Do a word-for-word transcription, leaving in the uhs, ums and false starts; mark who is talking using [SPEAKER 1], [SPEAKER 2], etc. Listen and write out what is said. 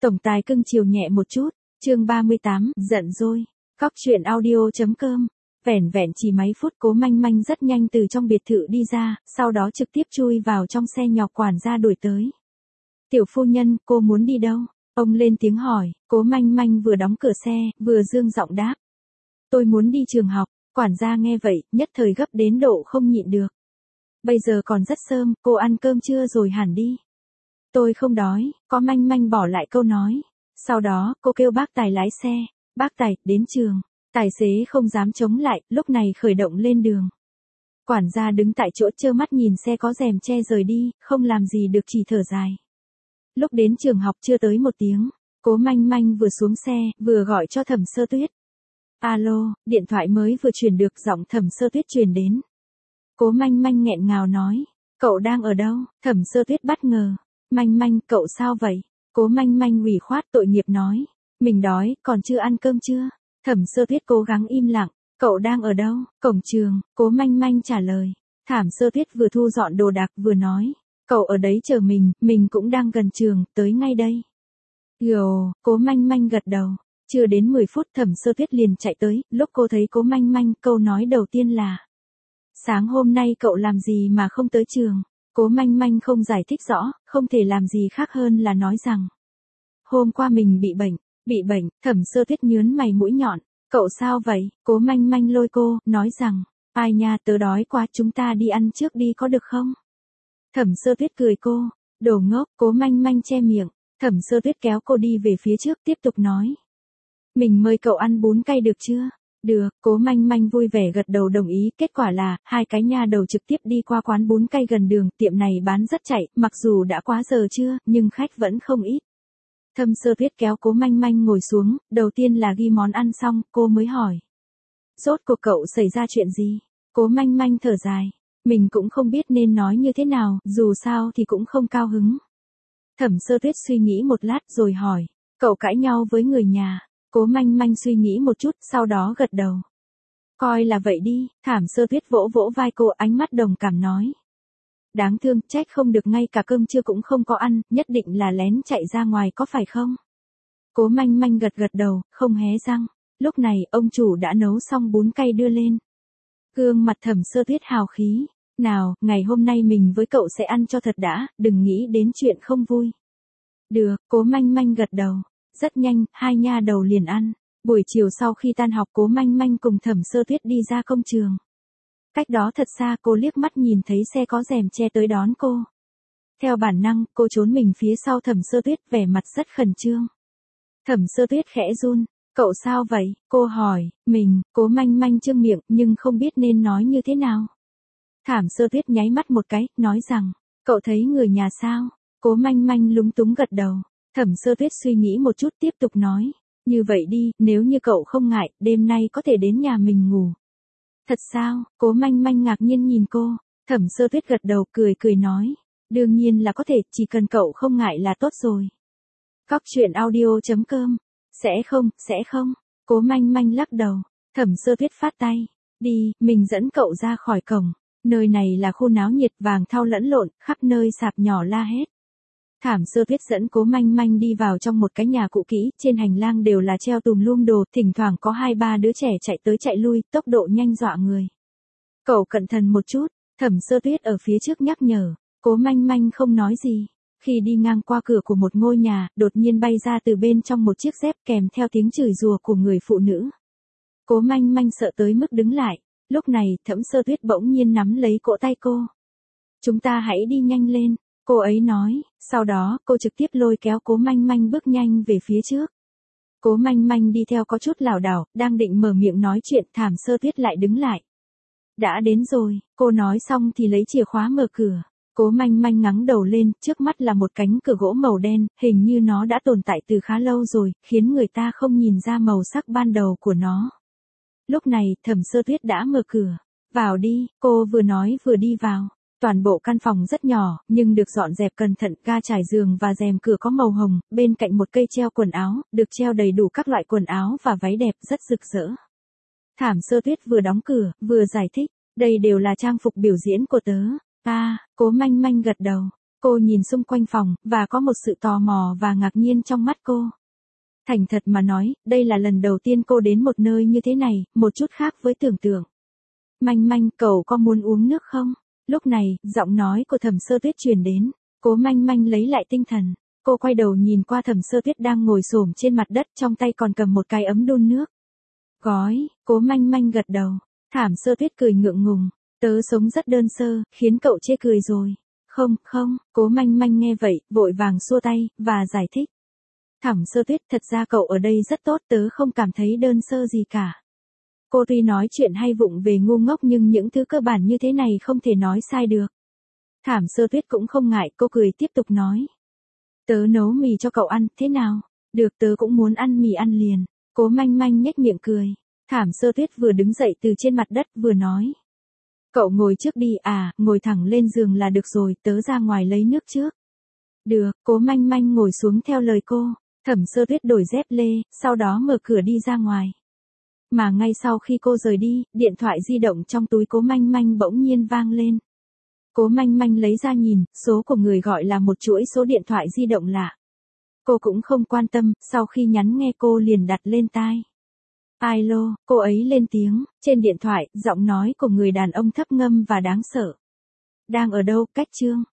[SPEAKER 1] Tổng tài cưng chiều nhẹ một chút, chương ba mươi tám, giận dỗi. Cóc truyện audio.com. Vẻn vẹn chỉ mấy phút Cố Manh Manh rất nhanh từ trong biệt thự đi ra, sau đó trực tiếp chui vào trong xe nhọc quản gia đuổi tới. Tiểu phu nhân, cô muốn đi đâu? Ông lên tiếng hỏi, Cố Manh Manh vừa đóng cửa xe, vừa dương giọng đáp. Tôi muốn đi trường học, quản gia nghe vậy, nhất thời gấp đến độ không nhịn được. Bây giờ còn rất sớm, cô ăn cơm chưa rồi hẳn đi. Tôi không đói, Cố Manh Manh bỏ lại câu nói. Sau đó, cô kêu bác tài lái xe. Bác tài, đến trường. Tài xế không dám chống lại, lúc này khởi động lên đường. Quản gia đứng tại chỗ trơ mắt nhìn xe có rèm che rời đi, không làm gì được chỉ thở dài. Lúc đến trường học chưa tới một tiếng, Cố Manh Manh vừa xuống xe, vừa gọi cho Thẩm Sơ Tuyết. Alo, điện thoại mới vừa truyền được, giọng Thẩm Sơ Tuyết truyền đến. Cố Manh Manh nghẹn ngào nói, cậu đang ở đâu? Thẩm Sơ Tuyết bất ngờ. Manh Manh, cậu sao vậy? Cố Manh Manh ủy khoát tội nghiệp nói, mình đói, còn chưa ăn cơm chưa? Thẩm Sơ Tuyết cố gắng im lặng, cậu đang ở đâu? Cổng trường, Cố Manh Manh trả lời. Thẩm Sơ Tuyết vừa thu dọn đồ đạc vừa nói, cậu ở đấy chờ mình, mình cũng đang gần trường, tới ngay đây. Yo, Cố Manh Manh gật đầu. Chưa đến mười phút Thẩm Sơ Tuyết liền chạy tới, lúc cô thấy Cố Manh Manh, câu nói đầu tiên là: sáng hôm nay cậu làm gì mà không tới trường? Cố Manh Manh không giải thích rõ, không thể làm gì khác hơn là nói rằng: hôm qua mình bị bệnh, bị bệnh. Thẩm Sơ Tuyết nhướng mày mũi nhọn, cậu sao vậy? Cố Manh Manh lôi cô, nói rằng: ai nha, tớ đói quá, chúng ta đi ăn trước đi có được không? Thẩm Sơ Tuyết cười cô, đồ ngốc. Cố Manh Manh che miệng. Thẩm Sơ Tuyết kéo cô đi về phía trước, tiếp tục nói: mình mời cậu ăn bún cay được chưa? Được, Cố Manh Manh vui vẻ gật đầu đồng ý, kết quả là, hai cái nha đầu trực tiếp đi qua quán bún cay gần đường, tiệm này bán rất chạy, mặc dù đã quá giờ trưa, nhưng khách vẫn không ít. Thẩm Sơ Tuyết kéo Cố Manh Manh ngồi xuống, đầu tiên là ghi món ăn xong, cô mới hỏi. Rốt cuộc cậu xảy ra chuyện gì? Cố Manh Manh thở dài, mình cũng không biết nên nói như thế nào, dù sao thì cũng không cao hứng. Thẩm Sơ Tuyết suy nghĩ một lát rồi hỏi, cậu cãi nhau với người nhà? Cố Manh Manh suy nghĩ một chút, sau đó gật đầu. Coi là vậy đi. Thẩm Sơ Tuyết vỗ vỗ vai cô, ánh mắt đồng cảm nói. Đáng thương, trách không được ngay cả cơm trưa cũng không có ăn, nhất định là lén chạy ra ngoài có phải không? Cố Manh Manh gật gật đầu, không hé răng. Lúc này, ông chủ đã nấu xong bún cay đưa lên. Gương mặt Thẩm Sơ Tuyết hào khí. Nào, ngày hôm nay mình với cậu sẽ ăn cho thật đã, đừng nghĩ đến chuyện không vui. Được, Cố Manh Manh gật đầu. Rất nhanh, hai nha đầu liền ăn. Buổi chiều sau khi tan học Cố Manh Manh cùng Thẩm Sơ Tuyết đi ra công trường. Cách đó thật xa cô liếc mắt nhìn thấy xe có rèm che tới đón cô. Theo bản năng, cô trốn mình phía sau Thẩm Sơ Tuyết, vẻ mặt rất khẩn trương. Thẩm Sơ Tuyết khẽ run, cậu sao vậy? Cô hỏi, mình. Cố Manh Manh trương miệng, nhưng không biết nên nói như thế nào. Thẩm Sơ Tuyết nháy mắt một cái, nói rằng, cậu thấy người nhà sao? Cố Manh Manh lúng túng gật đầu. Thẩm Sơ Tuyết suy nghĩ một chút tiếp tục nói, như vậy đi, nếu như cậu không ngại, đêm nay có thể đến nhà mình ngủ. Thật sao? Cố Manh Manh ngạc nhiên nhìn cô. Thẩm Sơ Tuyết gật đầu cười cười nói, đương nhiên là có thể, chỉ cần cậu không ngại là tốt rồi. Cóc truyện audio.com. Sẽ không, sẽ không. Cố Manh Manh lắc đầu. Thẩm Sơ Tuyết phát tay, đi, mình dẫn cậu ra khỏi cổng. Nơi này là khu náo nhiệt, vàng thau lẫn lộn, khắp nơi sạp nhỏ la hét. Thẩm Sơ Tuyết dẫn Cố Manh Manh đi vào trong một cái nhà cũ kỹ, trên hành lang đều là treo tùm lum đồ, thỉnh thoảng có hai ba đứa trẻ chạy tới chạy lui, tốc độ nhanh dọa người. Cậu cẩn thận một chút. Thẩm Sơ Tuyết ở phía trước nhắc nhở. Cố Manh Manh không nói gì. Khi đi ngang qua cửa của một ngôi nhà, đột nhiên bay ra từ bên trong một chiếc dép kèm theo tiếng chửi rủa của người phụ nữ. Cố Manh Manh sợ tới mức đứng lại. Lúc này, Thẩm Sơ Tuyết bỗng nhiên nắm lấy cổ tay cô. Chúng ta hãy đi nhanh lên. Cô ấy nói, sau đó, cô trực tiếp lôi kéo Cố Manh Manh bước nhanh về phía trước. Cố Manh Manh đi theo có chút lảo đảo, đang định mở miệng nói chuyện, Thẩm Sơ Tuyết lại đứng lại. Đã đến rồi, cô nói xong thì lấy chìa khóa mở cửa. Cố Manh Manh ngẩng đầu lên, trước mắt là một cánh cửa gỗ màu đen, hình như nó đã tồn tại từ khá lâu rồi, khiến người ta không nhìn ra màu sắc ban đầu của nó. Lúc này, Thẩm Sơ Tuyết đã mở cửa. Vào đi, cô vừa nói vừa đi vào. Toàn bộ căn phòng rất nhỏ, nhưng được dọn dẹp cẩn thận, ga trải giường và rèm cửa có màu hồng, bên cạnh một cây treo quần áo, được treo đầy đủ các loại quần áo và váy đẹp rất rực rỡ. Thẩm Sơ Tuyết vừa đóng cửa, vừa giải thích, đây đều là trang phục biểu diễn của tớ. À, Cố Manh Manh gật đầu. Cô nhìn xung quanh phòng, và có một sự tò mò và ngạc nhiên trong mắt cô. Thành thật mà nói, đây là lần đầu tiên cô đến một nơi như thế này, một chút khác với tưởng tượng. Manh manh, cậu có muốn uống nước không? Lúc này, giọng nói của Thẩm Sơ Tuyết truyền đến. Cố manh manh lấy lại tinh thần. Cô quay đầu nhìn qua Thẩm Sơ Tuyết đang ngồi xổm trên mặt đất, trong tay còn cầm một cái ấm đun nước. Gói, Cố manh manh gật đầu. Thẩm Sơ Tuyết cười ngượng ngùng. Tớ sống rất đơn sơ, khiến cậu chê cười rồi. Không, không, Cố manh manh nghe vậy, vội vàng xua tay, và giải thích. Thẩm Sơ Tuyết, thật ra cậu ở đây rất tốt, tớ không cảm thấy đơn sơ gì cả. Cô tuy nói chuyện hay vụng về ngu ngốc nhưng những thứ cơ bản như thế này không thể nói sai được. Thẩm Sơ Tuyết cũng không ngại, cô cười tiếp tục nói. Tớ nấu mì cho cậu ăn, thế nào? Được, tớ cũng muốn ăn mì ăn liền. Cố manh manh nhếch miệng cười. Thẩm Sơ Tuyết vừa đứng dậy từ trên mặt đất vừa nói. Cậu ngồi trước đi, à, ngồi thẳng lên giường là được rồi, tớ ra ngoài lấy nước trước. Được, Cố manh manh ngồi xuống theo lời cô. Thẩm Sơ Tuyết đổi dép lê, sau đó mở cửa đi ra ngoài. Mà ngay sau khi cô rời đi, điện thoại di động trong túi Cố manh manh bỗng nhiên vang lên. Cố manh manh lấy ra nhìn, số của người gọi là một chuỗi số điện thoại di động lạ. Cô cũng không quan tâm, sau khi nhắn nghe cô liền đặt lên tai. Alo, cô ấy lên tiếng, trên điện thoại, giọng nói của người đàn ông thấp ngâm và đáng sợ. Đang ở đâu, Cách Trương?